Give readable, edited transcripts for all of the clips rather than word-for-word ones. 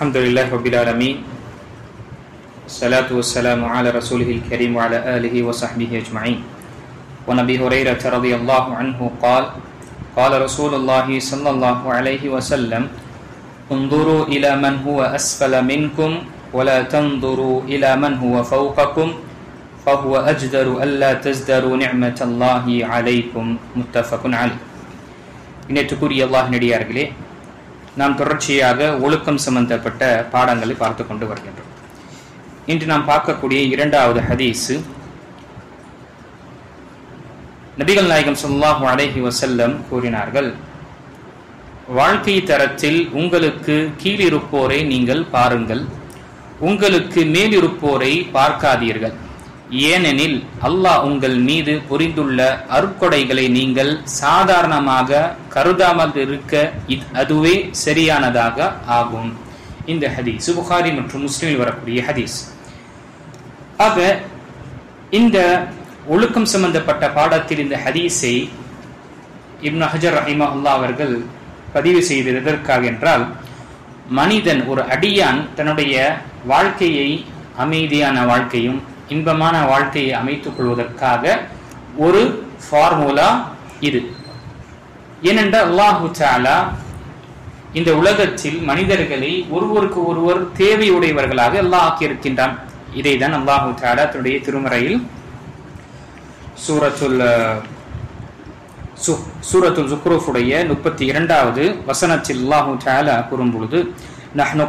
Alhamdulillah Rabbil Alameen. Salatu wassalamu ala rasulihil kareem wa ala alihi wa sahbihi ajma'in. Wa Nabi Hurairah radhiyallahu anhu qala Rasulullah sallallahu alayhi wa sallam unzuru ila man huwa asfala minkum wa la tanzuru ila man huwa fawqakum fa huwa ajdaru alla tazdaru ni'matallahi alaykum. Muttafaqun alayh. இணைத்துக்குரிய அல்லாஹ் நடிகார்களே, நாம் தொடர்ச்சியாக ஒழுக்கம் சம்பந்தப்பட்ட பாடங்களை பார்த்து கொண்டு வருகின்றோம். இன்று நாம் பார்க்கக்கூடிய இரண்டாவது ஹதீஸ், நபிகள் நாயகம் ஸல்லல்லாஹு அலைஹி வஸல்லம் கூறினார்கள், வாழ்க்கை தரத்தில் உங்களுக்கு கீழிருப்போரை நீங்கள் பாருங்கள், உங்களுக்கு மேலிருப்போரை பார்க்காதீர்கள். ஏனெனில் அல்லாஹ் உங்கள் மீது புரிந்துள்ள அருட்கொடைகளை நீங்கள் சாதாரணமாக கருதாமல் இருக்க அதுவே சரியானதாக ஆகும். இந்த ஹதீஸ் புகாரி மற்றும் முஸ்லிமில் வரக்கூடிய ஹதீஸ். ஆக இந்த ஒழுக்கம் சம்பந்தப்பட்ட பாடத்தில் இந்த ஹதீஸை இப்னு ஹஜர் ரஹிமஹுல்லாஹ் அவர்கள் பதிவு செய்தது எதற்காக என்றால், மனிதன் ஒரு அடியான் தன்னுடைய வாழ்க்கையை அமைதியான வாழ்க்கையும் இன்பமான வாழ்க்கையை அமைத்துக் கொள்வதற்காக ஒரு ஃபார்முலா இது. ஏனென்றால் அல்லாஹு தஆலா இந்த உலகத்தில் மனிதர்களை ஒருவருக்கு ஒருவர் தேவையுடையவர்களாக அல்லாஹ் ஆக்கியிருக்கின்றான். இதைதான் அல்லாஹு தஆலா தன்னுடைய திருமறையில் சூரத்துல் ஸுக்ரூஃபுடைய 32வது வசனத்தில் அல்லாஹு தஆலா கூறும் பொழுது, நஹ்னு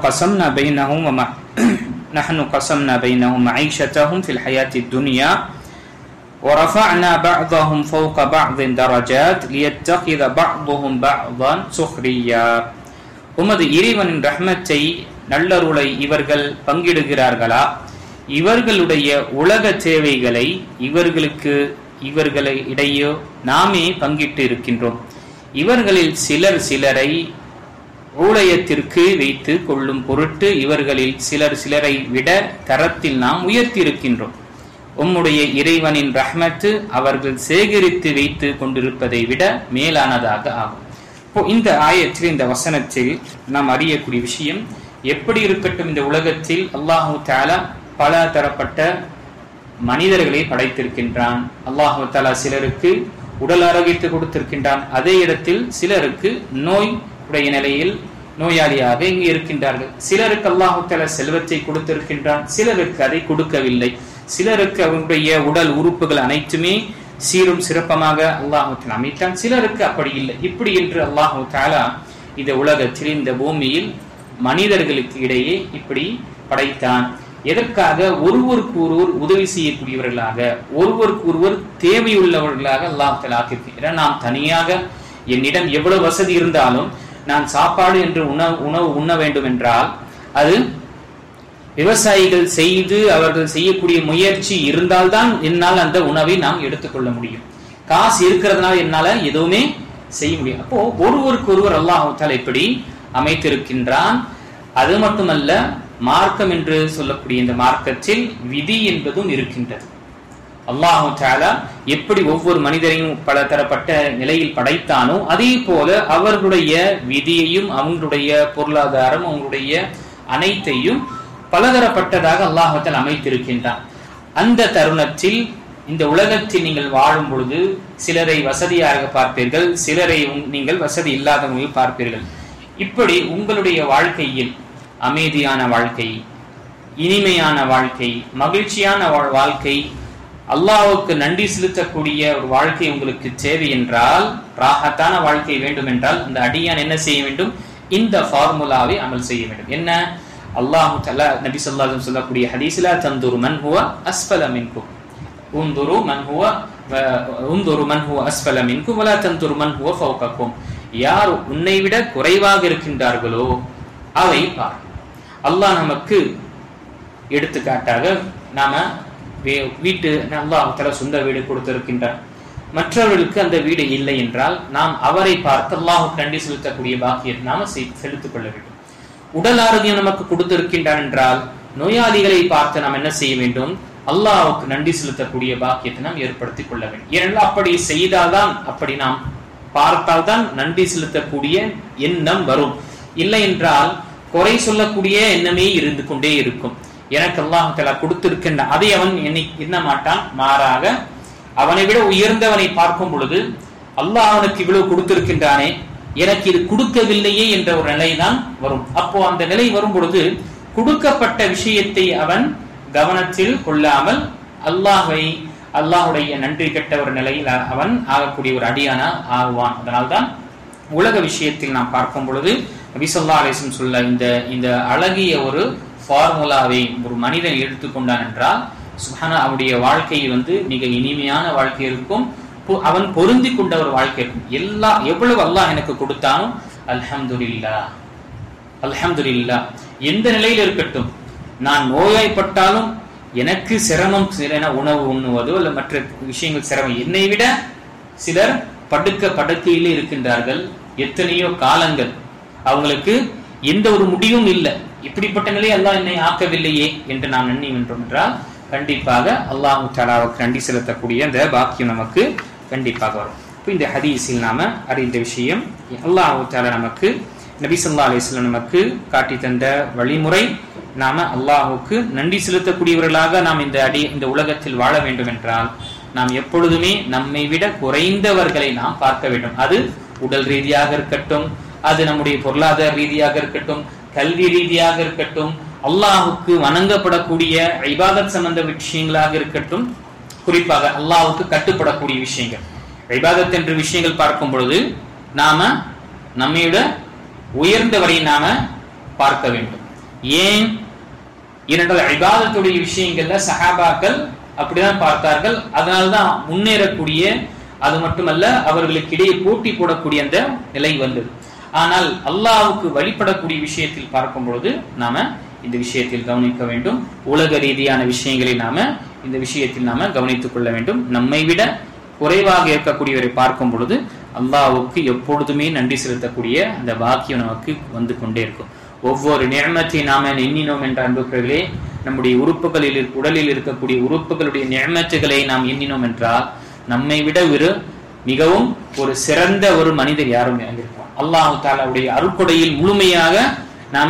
قسمنا بينهم معيشتهم في الحياة الدنيا ورفعنا بعضهم فوق بعض درجات ليتخذ بعضهم بعضا سخريا. உமது இறைவனின் ரஹ்மத்தை நல்லருளை இவர்கள் பங்கிடுகிறார்களா? இவர்களுடைய உலக தேவைகளை இவர்களை இடையே நாமே பங்கிட்டு இருக்கின்றோம். இவர்களில் சிலர் சிலரை ஊழியத்திற்கு வைத்து கொள்ளும் பொருட்டு இவர்களில் சிலர் சிலரை விட தரத்தில் நாம் உயர்த்தி இருக்கின்றோம். உம்முடைய இறைவனின் ரஹ்மத்து அவர்கள் சேகரித்து வைத்து கொண்டிருப்பதை விட மேலானதாக ஆகும். இப்போ இந்த ஆயத்தில், இந்த வசனத்தில் நாம் அறியக்கூடிய விஷயம், எப்படி இருக்கட்டும் இந்த உலகத்தில் அல்லாஹு தஆலா பல தரப்பட்ட மனிதர்களை படைத்திருக்கின்றான். அல்லாஹு தஆலா சிலருக்கு உடல் ஆரோக்கியத்தை கொடுத்திருக்கின்றான். அதே இடத்தில் சிலருக்கு நோய் உடைய நிலையில் நோயாளியாக இங்கு இருக்கின்றார்கள். சிலருக்கு அல்லாஹு தஆலா செல்வத்தை கொடுத்திருக்கின்றான், சிலருக்கு அதை கொடுக்கவில்லை. சிலருக்கு அவருடைய உடல் உறுப்புகள் அனைத்துமே சீரும் சிறப்பமாக அல்லாஹு தஆலா அமைத்தான், சிலருக்கு அப்படி இல்லை. இப்படி என்று அல்லாஹு தஆலா இந்த உலகத்தில், இந்த பூமியில் மனிதர்களுக்கு இடையே இப்படி படைத்தான். எதற்காக? ஒருவருக்கு ஒருவர் உதவி செய்யக்கூடியவர்களாக, ஒருவருக்கு ஒருவர் தேவையுள்ளவர்களாக அல்லாஹு தஆலா ஆக்கியிருக்கிறார். நாம் தனியாக என்னிடம் எவ்வளவு வசதி இருந்தாலும் நான் சாப்பாடு என்று உணவு உண்ண வேண்டும் என்றால் அது விவசாயிகள் செய்து அவர்கள் செய்யக்கூடிய முயற்சி இருந்தால்தான் என்னால் அந்த உணவை நாம் எடுத்துக்கொள்ள முடியும். காசு இருக்கிறதுனால என்னால எதுவுமே செய்ய முடியும். அப்போ ஒருவருக்கு ஒருவர் அல்லாஹ் தஆலா இப்படி அமைத்திருக்கின்றான். அது மட்டுமல்ல, மார்க்கம் என்று சொல்லக்கூடிய இந்த மார்க்கத்தில் விதி என்பதும் இருக்கின்றது. அல்லாஹு தஆலா எப்படி ஒவ்வொரு மனிதரையும் பல தரப்பட்ட நிலையில் படைத்தானோ அதே போல அவர்களுடைய விதியையும் அவங்களுடைய பொருளாதாரம் அவங்களுடைய அனைத்தையும் பலதரப்பட்டதாக அல்லாஹு தஆலா அமைத்திருக்கின்றான். அந்த தருணத்தில் இந்த உலகத்தில் நீங்கள் வாழும் பொழுது சிலரை வசதியாக பார்ப்பீர்கள், சிலரை நீங்கள் வசதி இல்லாதவர்கள் பார்ப்பீர்கள். இப்படி உங்களுடைய வாழ்க்கையில் அமைதியான வாழ்க்கை, இனிமையான வாழ்க்கை, மகிழ்ச்சியான வாழ்க்கை, அல்லாஹ்வுக்கு நன்றி செலுத்தக்கூடிய ஒரு வாழ்க்கை உங்களுக்கு தேவை என்றால், ராஹத்தான வாழ்க்கை வேண்டும் என்றால், அந்த அடியான் என்ன செய்ய வேண்டும்? இந்த ஃபார்முலாவை அமல் செய்ய வேண்டும். என்ன? அல்லாஹ் தஆலா நபி ஸல்லல்லாஹு அலைஹி வஸல்லம் சொல்லக்கூடிய ஹதீஸ்ல, தந்துரு மன் ஹுவ அஸ்ஃபல மின்கும் உன்துரு மன் ஹுவ அஸ்ஃபல மின்கும் வலா தந்துரு மன் ஹுவ ஃபௌகக்கும். யார் உன்னை விட குறைவாக இருக்கின்றார்களோ அவை பார். அல்லாஹ் நமக்கு எடுத்துக்காட்டாக நாம வீட்டு அல்லாஹ் தஆலா சொந்த வீடு கொடுத்திருக்கின்றார். மற்றவர்களுக்கு அந்த வீடு இல்லை என்றால் நாம் அவரை பார்த்து அல்லாஹ்வுக்கு நன்றி செலுத்தக்கூடிய பாக்கியத்தை நாம செலுத்திக் கொள்ள வேண்டும். உடல் ஆரோக்கியம் நமக்கு கொடுத்திருக்கின்றான் என்றால் நோயாளிகளை பார்த்து நாம் என்ன செய்ய வேண்டும்? அல்லாஹ்வுக்கு நன்றி செலுத்தக்கூடிய பாக்கியத்தை நாம் ஏற்படுத்திக் கொள்ள வேண்டும். ஏனென்றால் அப்படி செய்தால்தான், அப்படி நாம் பார்த்தால்தான் நன்றி செலுத்தக்கூடிய எண்ணம் வரும். இல்லை என்றால் குறை சொல்லக்கூடிய எண்ணமே இருந்து கொண்டே இருக்கும். எனக்கு அல்லாஹ் தஆலா கொடுத்திருக்கின்ற அதை அவன் எண்ண மாட்டான். மாறாக அவனை விட உயர்ந்தவனை பார்க்கும் பொழுது அல்லாஹ் அவனுக்கு இவ்வளவு கொடுத்திருக்கின்றானே, எனக்கு இது கொடுக்கவில்லையே என்ற ஒரு நிலைதான் வரும். அப்போ அந்த நிலை வரும் பொழுது கொடுக்கப்பட்ட விஷயத்தை அவன் கவனத்தில் கொள்ளாமல் அல்லாஹுடைய நன்றி கெட்ட ஒரு நிலையில் அவன் ஆகக்கூடிய ஒரு அடியானா ஆகுவான். அதனால்தான் உலக விஷயத்தில் நாம் பார்க்கும் பொழுது நபி ஸல்லல்லாஹு அலைஹி வஸல்லம் சொல்ல இந்த அழகிய ஒரு ஃபார்முலாவை ஒரு மனிதன் எடுத்துக்கொண்டான் என்றால் சுப்ஹானல்லாஹ், அவனுடைய வாழ்க்கை மிக இனிமையான வாழ்க்கை இருக்கும். அவன் பொருந்தி கொண்ட ஒரு வாழ்க்கை இருக்கும். எவ்வளவு அல்லாஹ் எனக்கு கொடுத்தானோ அல்ஹம்துலில்லாஹ் அல்ஹம்துலில்லாஹ். எந்த நிலையில் இருக்கட்டும், நான் நோயாய்ப்பட்டாலும் எனக்கு சிரமம், உணவு உண்ணுவதோ இல்ல மற்ற விஷயங்கள் சிரமம். என்னை விட சிலர் படுக்கையிலே இருக்கின்றார்கள், எத்தனையோ காலங்கள், அவங்களுக்கு எந்த ஒரு முடிவும் இல்லை. இப்படிப்பட்ட நிலையை அல்லாஹ் என்னை ஆக்கவில்லையே என்று நாம் எண்ணி வென்றோம் என்றால் கண்டிப்பாக அல்லாஹ் தஆலாவுக்கு நன்றி செலுத்தக்கூடிய அந்த பாக்கியம் நமக்கு கண்டிப்பாக வரும். இப்போ இந்த ஹதீஸில் நாம அறிந்த விஷயம், அல்லாஹ் தஆலா நமக்கு நபி ஸல்லல்லாஹு அலைஹி வஸல்லம் நமக்கு காட்டி தந்த வழிமுறை, நாம அல்லாஹ்வுக்கு நன்றி செலுத்தக்கூடியவர்களாக நாம் இந்த உலகத்தில் வாழ வேண்டும் என்றால் நாம் எப்பொழுதுமே நம்மை விட குறைந்தவர்களை நாம் பார்க்க வேண்டும். அது உடல் ரீதியாக இருக்கட்டும், அது நம்முடைய பொருளாதார ரீதியாக இருக்கட்டும், கல்வி ரீதியாக இருக்கட்டும், அல்லாஹுக்கு வணங்கப்படக்கூடிய இபாதத் சம்பந்த விஷயங்களாக இருக்கட்டும், குறிப்பாக அல்லாஹுக்கு கட்டுப்படக்கூடிய விஷயங்கள். இபாதத் என்ற விஷயங்கள் பார்க்கும் பொழுது நாம நம்மையோட உயர்ந்தவரை நாம பார்க்க வேண்டும். ஏன் இரண்டால் இபாதத்துடைய விஷயங்கள்ல சஹாபாக்கள் அப்படிதான் பார்த்தார்கள். அதனால்தான் முன்னேறக்கூடிய, அது மட்டுமல்ல அவர்களுக்கு இடையே போட்டி போடக்கூடிய அந்த நிலை வந்தது. ஆனால் அல்லாஹ்வுக்கு வழிபடக்கூடிய விஷயத்தில் பார்க்கும் பொழுது நாம இந்த விஷயத்தில் கவனிக்க வேண்டும். உலக ரீதியான விஷயங்களை நாம இந்த விஷயத்தில் நாம கவனித்துக் கொள்ள வேண்டும். நம்மை விட குறைவாக இருக்கக்கூடியவரை பார்க்கும் பொழுது அல்லாஹ்வுக்கு எப்பொழுதுமே நன்றி செலுத்தக்கூடிய அந்த பாக்கியம் நமக்கு வந்து கொண்டே இருக்கும். ஒவ்வொரு நிஅமத்தை நாம எண்ணினோம் என்ற அன்புகளே, நம்முடைய உடலில் இருக்கக்கூடிய உறுப்புகளுடைய நிஅமத்துகளை நாம் எண்ணினோம் என்றால் நம்மை விட மிகவும் ஒரு சிறந்த ஒரு மனிதர் யாரும் இருப்போம். அல்லாஹ் தஆலாவுடைய அருட்கொடையில் முழுமையாக நாம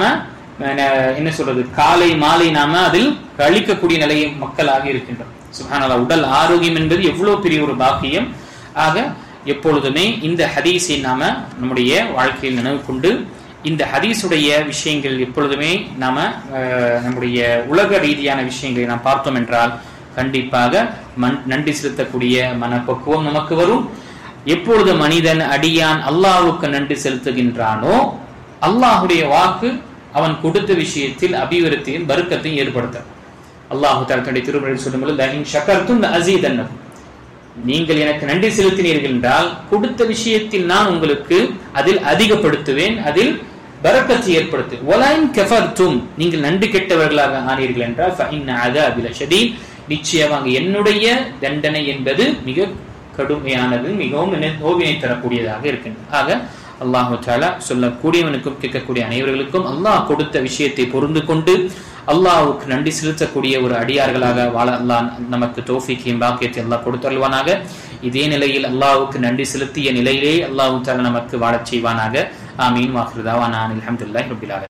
என்ன சொல்றது, காலை மாலை நாம அதில் கழிக்கக்கூடிய நிலையை மக்களாக இருக்கின்றோம். சுப்ஹானல்லாஹ், உடல் ஆரோக்கியம் என்பது எவ்வளவு பெரிய ஒரு பாக்கியம். ஆக எப்பொழுதுமே இந்த ஹதீஸை நாம நம்முடைய வாழ்க்கையில் நினைவு கொண்டு இந்த ஹதீஸுடைய விஷயங்கள் எப்பொழுதுமே நாம நம்முடைய உலக ரீதியான விஷயங்களை நாம் பார்த்தோம் என்றால் கண்டிப்பாக நன்றி செலுத்தக்கூடிய மனப்பக்குவம் நமக்கு வரும். எப்பொழுது மனிதன் அடியான் அல்லாஹ்வுக்கு நன்றி செலுத்துகின்றானோ அல்லாஹுடைய வாக்கு அவன் கொடுத்த விஷயத்தில் அபிவிருத்தியும் பரக்கத்தையும் ஏற்படுத்த அல்லாஹ் தஆலா தன்னுடைய திருமறையில் சொல்லும்போது லஇன் ஷகர்தும் லஅஸீதன்னகும், நீங்கள் எனக்கு நன்றி செலுத்தினீர்கள் என்றால் கொடுத்த விஷயத்தில் நான் உங்களுக்கு அதில் அதிகப்படுத்துவேன், அதில் பரக்கத்தை ஏற்படுத்து. வலஇன் கஃபர்தும், நீங்கள் நன்றி கெட்டவர்களாக ஆனீர்கள் என்றால் ஃபஇன்ன அஸாபி லஷதீத், நிச்சயமாக என்னுடைய தண்டனை என்பது மிக கடுமையானது, மிகவும் நோவினை தரக்கூடியதாக இருக்கின்றது. ஆக அல்லாஹு தஆலா சொல்லக்கூடியவனுக்கும் கேட்கக்கூடிய அனைவர்களுக்கும் அல்லாஹ் கொடுத்த விஷயத்தை பொருந்து கொண்டு அல்லாஹ்வுக்கு நன்றி செலுத்தக்கூடிய ஒரு அடியார்களாக வாழ அல்லாஹ் நமக்கு தௌஃபீக்கையும் பாக்கியத்தை அல்லாஹ் கொடுத்தருள்வானாக. இதே நிலையில் அல்லாஹ்வுக்கு நன்றி செலுத்திய நிலையிலே அல்லாஹு தஆலா நமக்கு வாழச் செய்வானாக. ஆமீன். வாஹிரு தஅவானா அல்ஹம்துலில்லாஹி ரப்பில் ஆலமீன்.